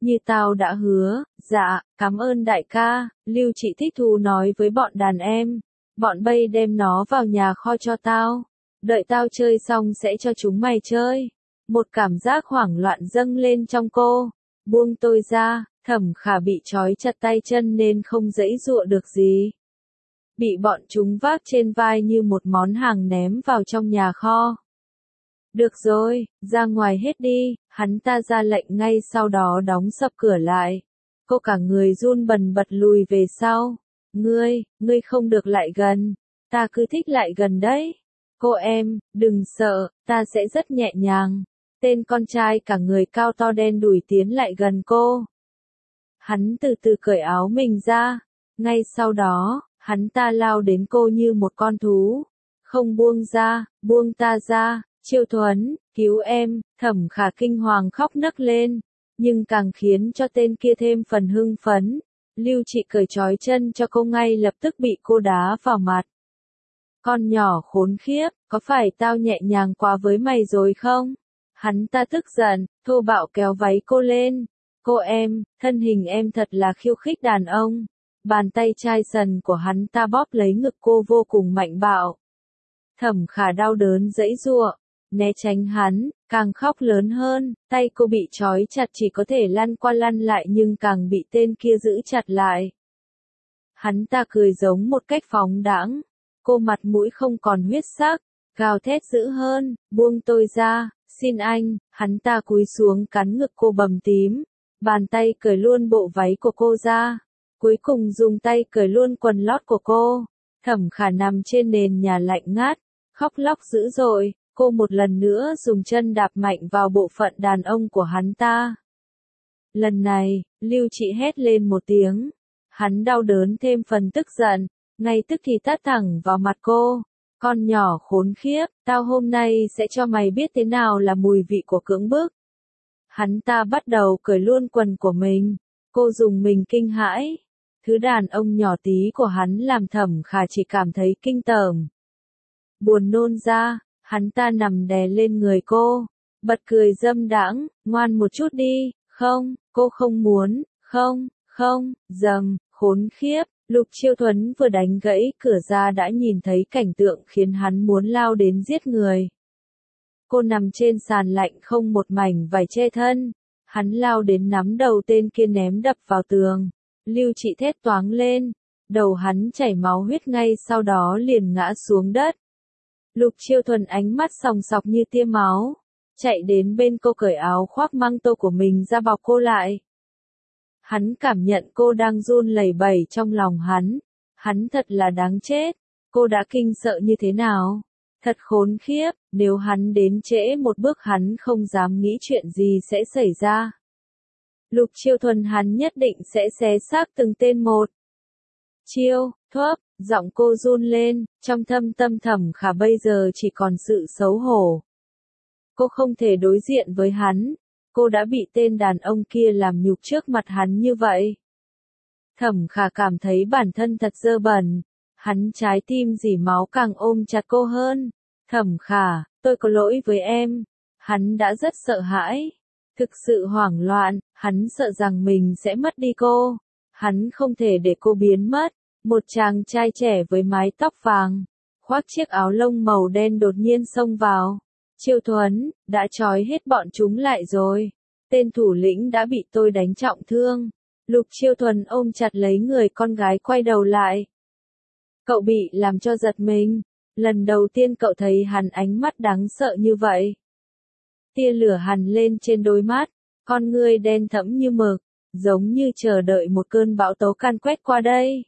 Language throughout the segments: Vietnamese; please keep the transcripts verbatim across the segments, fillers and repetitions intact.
Như tao đã hứa, dạ, cảm ơn đại ca, Lưu Trị thích thú nói với bọn đàn em. Bọn bay đem nó vào nhà kho cho tao. Đợi tao chơi xong sẽ cho chúng mày chơi. Một cảm giác hoảng loạn dâng lên trong cô. Buông tôi ra, Thẩm Khả bị trói chặt tay chân nên không giãy giụa được gì. Bị bọn chúng vác trên vai như một món hàng ném vào trong nhà kho. Được rồi, ra ngoài hết đi, hắn ta ra lệnh ngay sau đó đóng sập cửa lại. Cô cả người run bần bật lùi về sau. Ngươi, ngươi không được lại gần, ta cứ thích lại gần đấy. Cô em, đừng sợ, ta sẽ rất nhẹ nhàng. Tên con trai cả người cao to đen đủi tiến lại gần cô. Hắn từ từ cởi áo mình ra. Ngay sau đó, hắn ta lao đến cô như một con thú. Không buông ra, buông ta ra, Chiêu Thuấn, cứu em, Thẩm Khả kinh hoàng khóc nấc lên. Nhưng càng khiến cho tên kia thêm phần hưng phấn. Lưu Trị cởi trói chân cho cô ngay lập tức bị cô đá vào mặt. Con nhỏ khốn khiếp, có phải tao nhẹ nhàng quá với mày rồi không? Hắn ta tức giận, thô bạo kéo váy cô lên. Cô em, thân hình em thật là khiêu khích đàn ông. Bàn tay chai sần của hắn ta bóp lấy ngực cô vô cùng mạnh bạo. Thẩm Khả đau đớn giãy giụa, né tránh hắn, càng khóc lớn hơn, tay cô bị trói chặt chỉ có thể lăn qua lăn lại nhưng càng bị tên kia giữ chặt lại. Hắn ta cười giống một cách phóng đãng, cô mặt mũi không còn huyết sắc, gào thét dữ hơn, buông tôi ra, xin anh, hắn ta cúi xuống cắn ngực cô bầm tím, bàn tay cởi luôn bộ váy của cô ra, cuối cùng dùng tay cởi luôn quần lót của cô. Thẩm Khả nằm trên nền nhà lạnh ngắt, khóc lóc dữ dội. Cô một lần nữa dùng chân đạp mạnh vào bộ phận đàn ông của hắn ta. Lần này, Lưu Trị hét lên một tiếng. Hắn đau đớn thêm phần tức giận, ngay tức thì tát thẳng vào mặt cô. Con nhỏ khốn khiếp, tao hôm nay sẽ cho mày biết thế nào là mùi vị của cưỡng bức. Hắn ta bắt đầu cởi luôn quần của mình. Cô dùng mình kinh hãi. Thứ đàn ông nhỏ tí của hắn làm Thẩm Khả chỉ cảm thấy kinh tởm. Buồn nôn ra. Hắn ta nằm đè lên người cô, bật cười dâm đãng, ngoan một chút đi, không, cô không muốn, không, không, dầm, khốn khiếp, Lục Chiêu Thuấn vừa đánh gãy cửa ra đã nhìn thấy cảnh tượng khiến hắn muốn lao đến giết người. Cô nằm trên sàn lạnh không một mảnh vải che thân, hắn lao đến nắm đầu tên kia ném đập vào tường, Lưu Trị thét toáng lên, đầu hắn chảy máu huyết ngay sau đó liền ngã xuống đất. Lục Chiêu Thuần ánh mắt sòng sọc như tia máu, chạy đến bên cô cởi áo khoác măng tô của mình ra bọc cô lại. Hắn cảm nhận cô đang run lẩy bẩy trong lòng hắn, hắn thật là đáng chết, cô đã kinh sợ như thế nào, thật khốn khiếp, nếu hắn đến trễ một bước hắn không dám nghĩ chuyện gì sẽ xảy ra. Lục Chiêu Thuần hắn nhất định sẽ xé xác từng tên một. Chiêu, thuốc. Giọng cô run lên, trong thâm tâm Thẩm Khả bây giờ chỉ còn sự xấu hổ. Cô không thể đối diện với hắn, cô đã bị tên đàn ông kia làm nhục trước mặt hắn như vậy. Thẩm Khả cảm thấy bản thân thật dơ bẩn, hắn trái tim rỉ máu càng ôm chặt cô hơn. Thẩm Khả, tôi có lỗi với em. Hắn đã rất sợ hãi, thực sự hoảng loạn, hắn sợ rằng mình sẽ mất đi cô. Hắn không thể để cô biến mất. Một chàng trai trẻ với mái tóc vàng, khoác chiếc áo lông màu đen đột nhiên xông vào. Chiêu Thuấn, đã trói hết bọn chúng lại rồi. Tên thủ lĩnh đã bị tôi đánh trọng thương. Lục Chiêu Thuần ôm chặt lấy người con gái quay đầu lại. Cậu bị làm cho giật mình. Lần đầu tiên cậu thấy hắn ánh mắt đáng sợ như vậy. Tia lửa hằn lên trên đôi mắt, con ngươi đen thẫm như mực, giống như chờ đợi một cơn bão tố can quét qua đây.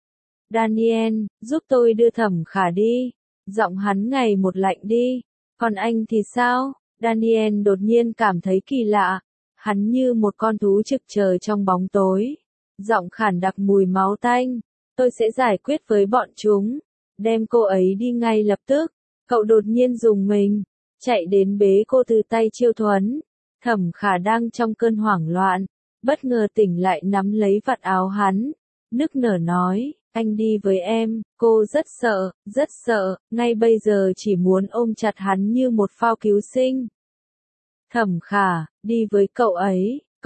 Daniel, giúp tôi đưa Thẩm Khả đi. Giọng hắn ngày một lạnh đi. Còn anh thì sao? Daniel đột nhiên cảm thấy kỳ lạ. Hắn như một con thú trực chờ trong bóng tối. Giọng khản đặc mùi máu tanh. Tôi sẽ giải quyết với bọn chúng. Đem cô ấy đi ngay lập tức. Cậu đột nhiên dùng mình. Chạy đến bế cô từ tay Chiêu Thuấn. Thẩm Khả đang trong cơn hoảng loạn. Bất ngờ tỉnh lại nắm lấy vạt áo hắn. Nức nở nói. Anh đi với em, cô rất sợ, rất sợ, ngay bây giờ chỉ muốn ôm chặt hắn như một phao cứu sinh. Thẩm Khả, đi với cậu ấy, cậu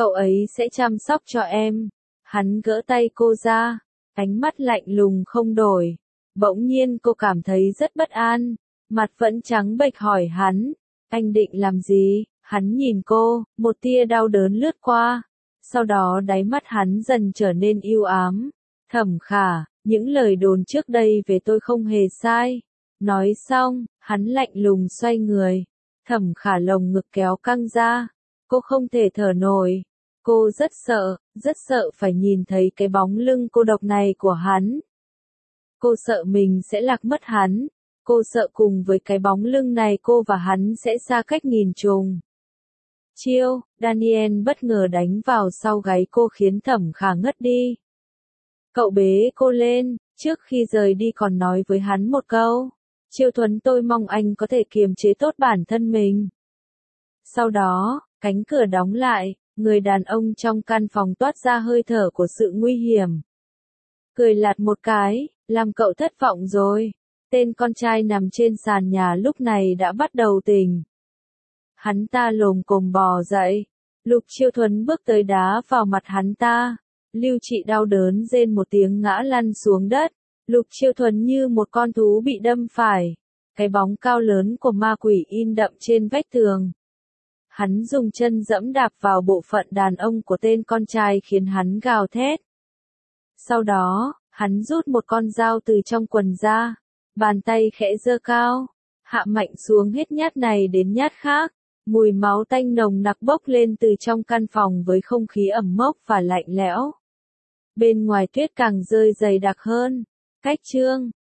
Cậu ấy sẽ chăm sóc cho em. Hắn gỡ tay cô ra, ánh mắt lạnh lùng không đổi. Bỗng nhiên cô cảm thấy rất bất an, mặt vẫn trắng bệch hỏi hắn, anh định làm gì? Hắn nhìn cô, một tia đau đớn lướt qua, sau đó đáy mắt hắn dần trở nên u ám. Thẩm Khả, những lời đồn trước đây về tôi không hề sai. Nói xong, hắn lạnh lùng xoay người. Thẩm Khả lồng ngực kéo căng ra, cô không thể thở nổi. Cô rất sợ, rất sợ phải nhìn thấy cái bóng lưng cô độc này của hắn. Cô sợ mình sẽ lạc mất hắn. Cô sợ cùng với cái bóng lưng này cô và hắn sẽ xa cách nghìn trùng. Chiêu, Daniel bất ngờ đánh vào sau gáy cô khiến Thẩm Khả ngất đi. Cậu bế cô lên, trước khi rời đi còn nói với hắn một câu. Chiêu Thuấn, tôi mong anh có thể kiềm chế tốt bản thân mình. Sau đó, cánh cửa đóng lại, người đàn ông trong căn phòng toát ra hơi thở của sự nguy hiểm. Cười lạt một cái, làm cậu thất vọng rồi. Tên con trai nằm trên sàn nhà lúc này đã bắt đầu tỉnh. Hắn ta lồm cồm bò dậy. Lục Chiêu Thuấn bước tới đá vào mặt hắn ta. Lưu Trị đau đớn rên một tiếng ngã lăn xuống đất. Lục Chiêu Thuấn như một con thú bị đâm phải. Cái bóng cao lớn của ma quỷ in đậm trên vách tường. Hắn dùng chân dẫm đạp vào bộ phận đàn ông của tên con trai khiến hắn gào thét. Sau đó, hắn rút một con dao từ trong quần ra. Bàn tay khẽ giơ cao, hạ mạnh xuống hết nhát này đến nhát khác. Mùi máu tanh nồng nặc bốc lên từ trong căn phòng với không khí ẩm mốc và lạnh lẽo. Bên ngoài tuyết càng rơi dày đặc hơn. Cách chương